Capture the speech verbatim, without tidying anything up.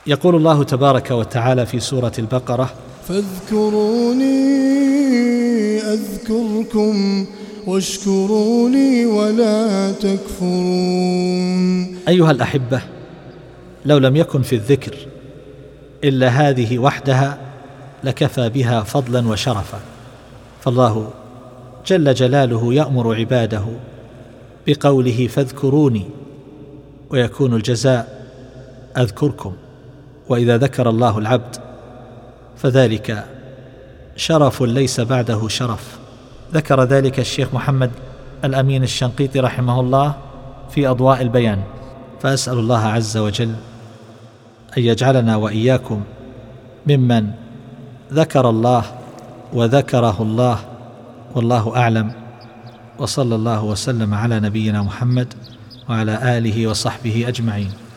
يقول الله تبارك وتعالى في سورة البقرة: فاذكروني أذكركم واشكروا لي ولا تكفرون. أيها الأحبة، لو لم يكن في الذكر إلا هذه وحدها لكفى بها فضلا وشرفا، فالله جل جلاله يأمر عباده بقوله فاذكروني، ويكون الجزاء أذكركم. وإذا ذكر الله العبد فذلك شرف ليس بعده شرف. ذكر ذلك الشيخ محمد الأمين الشنقيطي رحمه الله في أضواء البيان، فأسأل الله عز وجل أن يجعلنا وإياكم ممن ذكر الله وذكره الله، والله أعلم. وصلى الله وسلم على نبينا محمد وعلى آله وصحبه أجمعين.